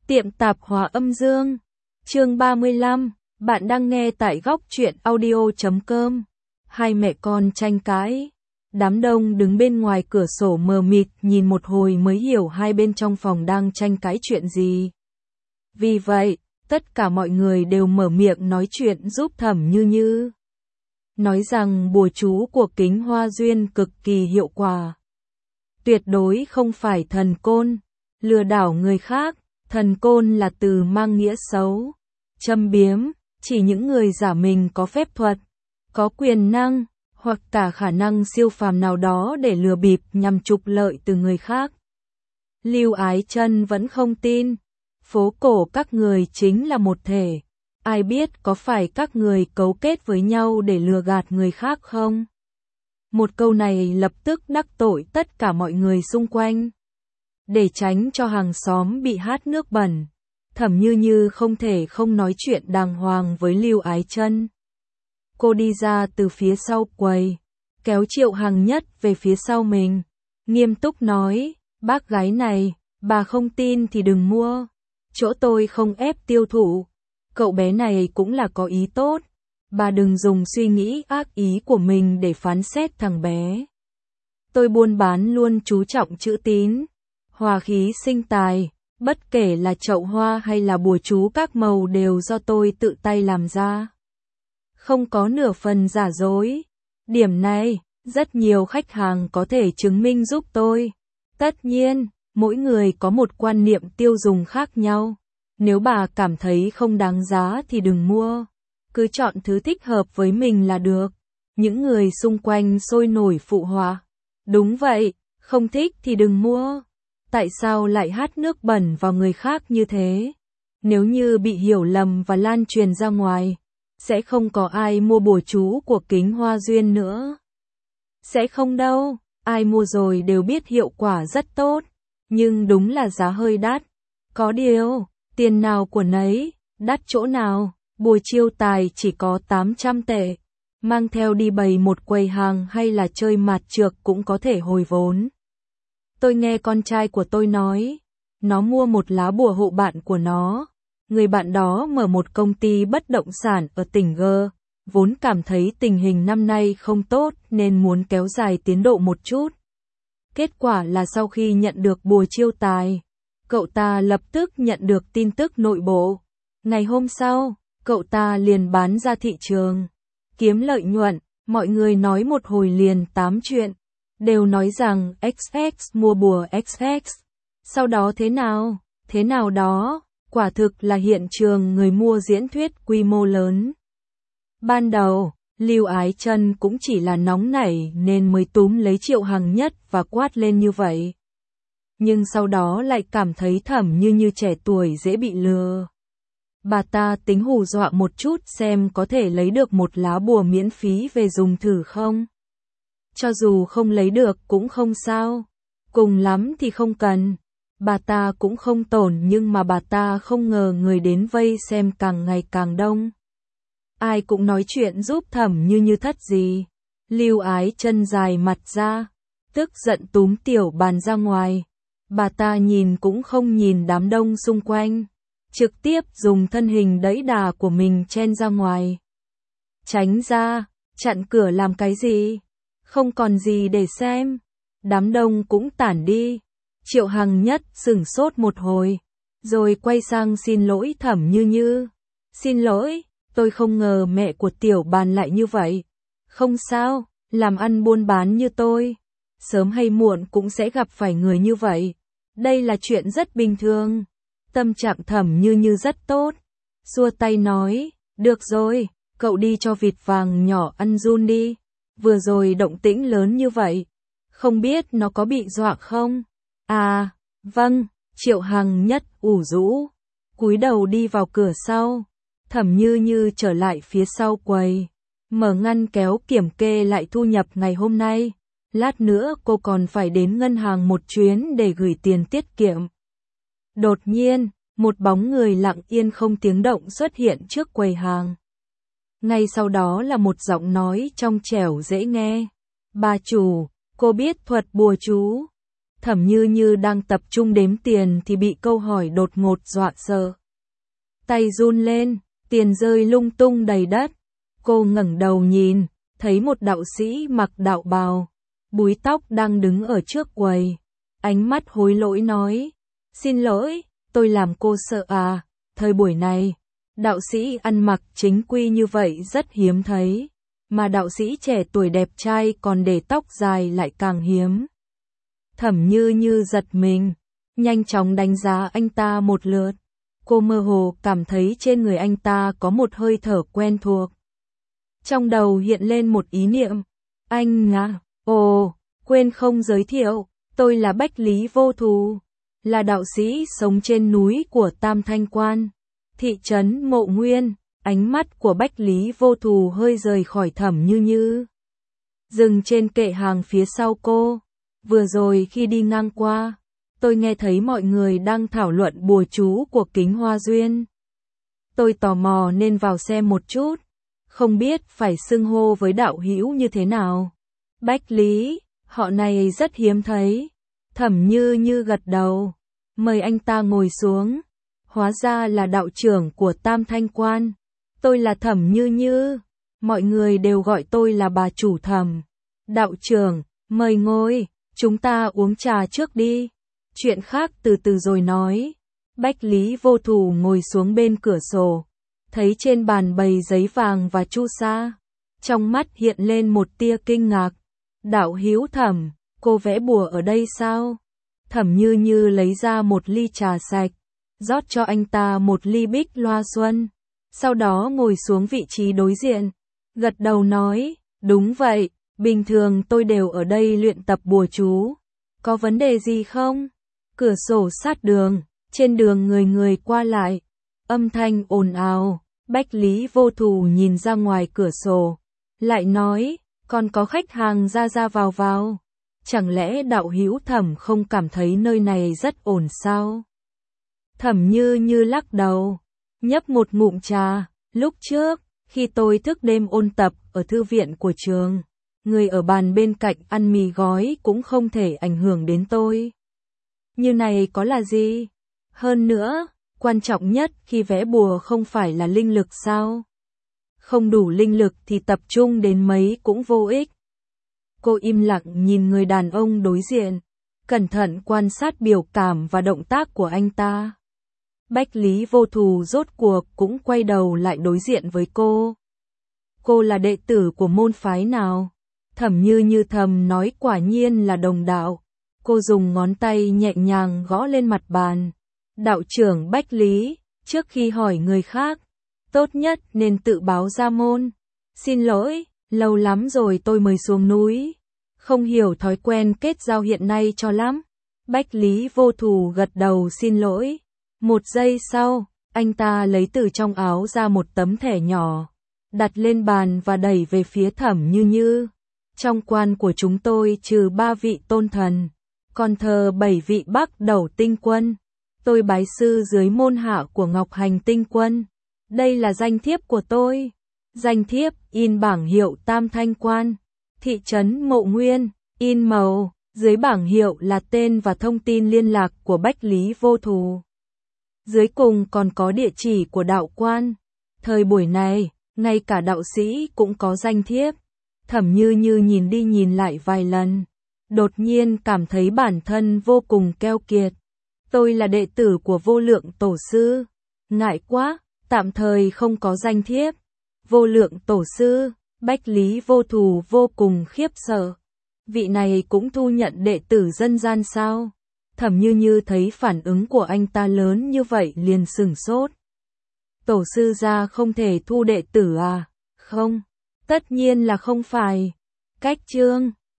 Tiệm tạp hóa âm dương. Chương 35, bạn đang nghe tại góc truyện audio.com. Hai mẹ con tranh cãi. Đám đông đứng bên ngoài cửa sổ mờ mịt nhìn một hồi mới hiểu hai bên trong phòng đang tranh cãi chuyện gì. Vì vậy, tất cả mọi người đều mở miệng nói chuyện giúp Thẩm Như Như. Nói rằng bùa chú của Kính Hoa Duyên cực kỳ hiệu quả. Tuyệt đối không phải thần côn, lừa đảo người khác. Thần côn là từ mang nghĩa xấu, châm biếm, chỉ những người giả mình có phép thuật, có quyền năng, hoặc cả khả năng siêu phàm nào đó để lừa bịp nhằm trục lợi từ người khác. Lưu Ái Chân vẫn không tin, phố cổ các người chính là một thể, ai biết có phải các người cấu kết với nhau để lừa gạt người khác không? Một câu này lập tức đắc tội tất cả mọi người xung quanh. Để tránh cho hàng xóm bị hát nước bẩn, Thẩm Như Như không thể không nói chuyện đàng hoàng với Lưu Ái Chân. Cô đi ra từ phía sau quầy, kéo Triệu Hằng Nhất về phía sau mình, nghiêm túc nói, bác gái này, bà không tin thì đừng mua, chỗ tôi không ép tiêu thụ, cậu bé này cũng là có ý tốt, bà đừng dùng suy nghĩ ác ý của mình để phán xét thằng bé. Tôi buôn bán luôn chú trọng chữ tín. Hòa khí sinh tài, bất kể là chậu hoa hay là bùa chú các màu đều do tôi tự tay làm ra. Không có nửa phần giả dối. Điểm này, rất nhiều khách hàng có thể chứng minh giúp tôi. Tất nhiên, mỗi người có một quan niệm tiêu dùng khác nhau. Nếu bà cảm thấy không đáng giá thì đừng mua. Cứ chọn thứ thích hợp với mình là được. Những người xung quanh sôi nổi phụ họa. Đúng vậy, không thích thì đừng mua. Tại sao lại hát nước bẩn vào người khác như thế? Nếu như bị hiểu lầm và lan truyền ra ngoài, sẽ không có ai mua bùa chú của Kính Hoa Duyên nữa. Sẽ không đâu, ai mua rồi đều biết hiệu quả rất tốt, nhưng đúng là giá hơi đắt. Có điều, tiền nào của nấy, đắt chỗ nào, bùa chiêu tài chỉ có 800 tệ, mang theo đi bày một quầy hàng hay là chơi mạt trược cũng có thể hồi vốn. Tôi nghe con trai của tôi nói, nó mua một lá bùa hộ bạn của nó. Người bạn đó mở một công ty bất động sản ở tỉnh G, vốn cảm thấy tình hình năm nay không tốt nên muốn kéo dài tiến độ một chút. Kết quả là sau khi nhận được bùa chiêu tài, cậu ta lập tức nhận được tin tức nội bộ. Ngày hôm sau, cậu ta liền bán ra thị trường, kiếm lợi nhuận, mọi người nói một hồi liền 8 chuyện. Đều nói rằng XX mua bùa XX. Sau đó thế nào đó, quả thực là hiện trường người mua diễn thuyết quy mô lớn. Ban đầu, Lưu Ái Chân cũng chỉ là nóng nảy nên mới túm lấy Triệu Hằng Nhất và quát lên như vậy. Nhưng sau đó lại cảm thấy Thẩm Như Như trẻ tuổi dễ bị lừa. Bà ta tính hù dọa một chút xem có thể lấy được một lá bùa miễn phí về dùng thử không. Cho dù không lấy được cũng không sao, cùng lắm thì không cần. Bà ta cũng không tổn nhưng mà bà ta không ngờ người đến vây xem càng ngày càng đông. Ai cũng nói chuyện giúp Thẩm Như Như thất gì. Lưu Ái Chân dài mặt ra, tức giận túm tiểu bàn ra ngoài. Bà ta nhìn cũng không nhìn đám đông xung quanh, trực tiếp dùng thân hình đẫy đà của mình chen ra ngoài. Tránh ra, chặn cửa làm cái gì? Không còn gì để xem. Đám đông cũng tản đi. Triệu Hằng Nhất sửng sốt một hồi, rồi quay sang xin lỗi Thẩm Như Như. Xin lỗi, tôi không ngờ mẹ của tiểu bàn lại như vậy. Không sao, làm ăn buôn bán như tôi, sớm hay muộn cũng sẽ gặp phải người như vậy. Đây là chuyện rất bình thường. Tâm trạng Thẩm Như Như rất tốt. Xua tay nói, được rồi, cậu đi cho vịt vàng nhỏ ăn giun đi. Vừa rồi động tĩnh lớn như vậy, không biết nó có bị dọa không? À, vâng, Triệu Hằng Nhất ủ rũ, cúi đầu đi vào cửa sau. Thẩm Như Như trở lại phía sau quầy, mở ngăn kéo kiểm kê lại thu nhập ngày hôm nay. Lát nữa cô còn phải đến ngân hàng một chuyến để gửi tiền tiết kiệm. Đột nhiên, một bóng người lặng yên không tiếng động xuất hiện trước quầy hàng. Ngay sau đó là một giọng nói trong trẻo dễ nghe. Bà chủ, cô biết thuật bùa chú. Thẩm Như Như đang tập trung đếm tiền thì bị câu hỏi đột ngột dọa sợ. Tay run lên, tiền rơi lung tung đầy đất. Cô ngẩng đầu nhìn, thấy một đạo sĩ mặc đạo bào, búi tóc đang đứng ở trước quầy. Ánh mắt hối lỗi nói, xin lỗi, tôi làm cô sợ à, thời buổi này, đạo sĩ ăn mặc chính quy như vậy rất hiếm thấy, mà đạo sĩ trẻ tuổi đẹp trai còn để tóc dài lại càng hiếm. Thẩm Như Như giật mình, nhanh chóng đánh giá anh ta một lượt. Cô mơ hồ cảm thấy trên người anh ta có một hơi thở quen thuộc. Trong đầu hiện lên một ý niệm, anh à, quên không giới thiệu, tôi là Bách Lý Vô Thù, là đạo sĩ sống trên núi của Tam Thanh Quan, thị trấn Mộ Nguyên. Ánh mắt của Bách Lý Vô Thù hơi rời khỏi Thẩm Như Như, dừng trên kệ hàng phía sau cô. Vừa rồi khi đi ngang qua, tôi nghe thấy mọi người đang thảo luận bùa chú của Kính Hoa Duyên. Tôi tò mò nên vào xem một chút, không biết phải xưng hô với đạo hữu như thế nào. Bách Lý, họ này rất hiếm thấy. Thẩm Như Như gật đầu, mời anh ta ngồi xuống. Hóa ra là đạo trưởng của Tam Thanh Quan. Tôi là Thẩm Như Như, mọi người đều gọi tôi là bà chủ Thẩm. Đạo trưởng, mời ngồi, chúng ta uống trà trước đi. Chuyện khác từ từ rồi nói. Bách Lý Vô Thù ngồi xuống bên cửa sổ, thấy trên bàn bày giấy vàng và chu sa. Trong mắt hiện lên một tia kinh ngạc. Đạo hữu Thẩm, cô vẽ bùa ở đây sao? Thẩm Như Như lấy ra một ly trà sạch, rót cho anh ta một ly bích loa xuân. Sau đó ngồi xuống vị trí đối diện, gật đầu nói, đúng vậy, bình thường tôi đều ở đây luyện tập bùa chú. Có vấn đề gì không? Cửa sổ sát đường, trên đường người người qua lại, âm thanh ồn ào. Bách Lý Vô Thù nhìn ra ngoài cửa sổ, lại nói, còn có khách hàng ra ra vào vào. Chẳng lẽ đạo hữu Thẩm không cảm thấy nơi này rất ổn sao? Thẩm Như Như lắc đầu, nhấp một ngụm trà. Lúc trước, khi tôi thức đêm ôn tập ở thư viện của trường, người ở bàn bên cạnh ăn mì gói cũng không thể ảnh hưởng đến tôi. Như này có là gì? Hơn nữa, quan trọng nhất khi vẽ bùa không phải là linh lực sao? Không đủ linh lực thì tập trung đến mấy cũng vô ích. Cô im lặng nhìn người đàn ông đối diện, cẩn thận quan sát biểu cảm và động tác của anh ta. Bách Lý Vô Thù rốt cuộc cũng quay đầu lại đối diện với cô. Cô là đệ tử của môn phái nào? Thẩm Như Như thầm nói quả nhiên là đồng đạo. Cô dùng ngón tay nhẹ nhàng gõ lên mặt bàn. Đạo trưởng Bách Lý, trước khi hỏi người khác, tốt nhất nên tự báo ra môn. Xin lỗi, lâu lắm rồi tôi mới xuống núi, không hiểu thói quen kết giao hiện nay cho lắm. Bách Lý Vô Thù gật đầu xin lỗi. Một giây sau, anh ta lấy từ trong áo ra một tấm thẻ nhỏ, đặt lên bàn và đẩy về phía Thẩm Như Như. Trong quan của chúng tôi trừ 3 vị tôn thần, còn thờ 7 vị Bắc Đẩu Tinh Quân. Tôi bái sư dưới môn hạ của Ngọc Hành Tinh Quân. Đây là danh thiếp của tôi. Danh thiếp in bảng hiệu Tam Thanh Quan, thị trấn Mộ Nguyên, in màu. Dưới bảng hiệu là tên và thông tin liên lạc của Bách Lý Vô Thù. Dưới cùng còn có địa chỉ của đạo quan. Thời buổi này, ngay cả đạo sĩ cũng có danh thiếp. Thẩm Như Như nhìn đi nhìn lại vài lần, đột nhiên cảm thấy bản thân vô cùng keo kiệt. Tôi là đệ tử của Vô Lượng Tổ Sư. Ngại quá, tạm thời không có danh thiếp. Vô Lượng Tổ Sư, Bách Lý Vô Thù vô cùng khiếp sợ. Vị này cũng thu nhận đệ tử dân gian sao? Thẩm Như Như thấy phản ứng của anh ta lớn như vậy liền sửng sốt. Tổ sư gia không thể thu đệ tử à? Không, tất nhiên là không phải. Cách chương